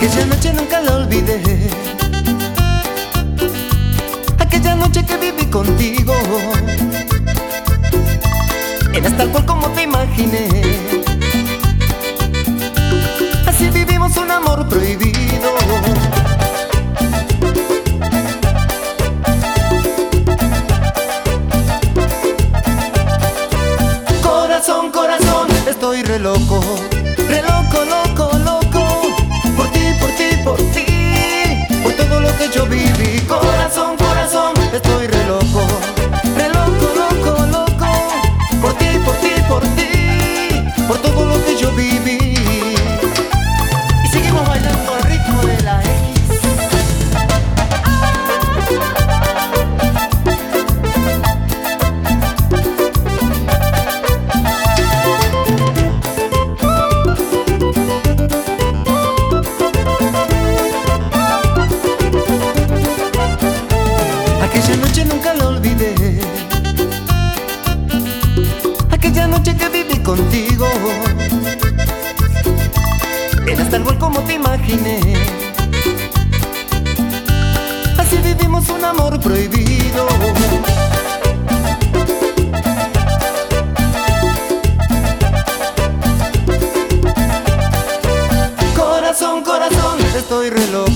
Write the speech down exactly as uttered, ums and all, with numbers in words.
Aquella noche nunca la olvidé, aquella noche que viví contigo. Eras tal cual como te imaginé, así vivimos un amor prohibido. Corazón, corazón, estoy re loco, re loco, loco, loco, por ti, por ti, por ti, por todo lo que yo viví. Corazón, corazón, estoy re loco, re loco, loco, loco, por ti, por ti, por ti, por todo lo que yo viví. Y seguimos bailando al ritmo de la X. Aquella noche nunca la olvidé, aquella noche que viví contigo. Eras tal cual como te imaginé, así vivimos un amor prohibido. Corazón, corazón, estoy re loco,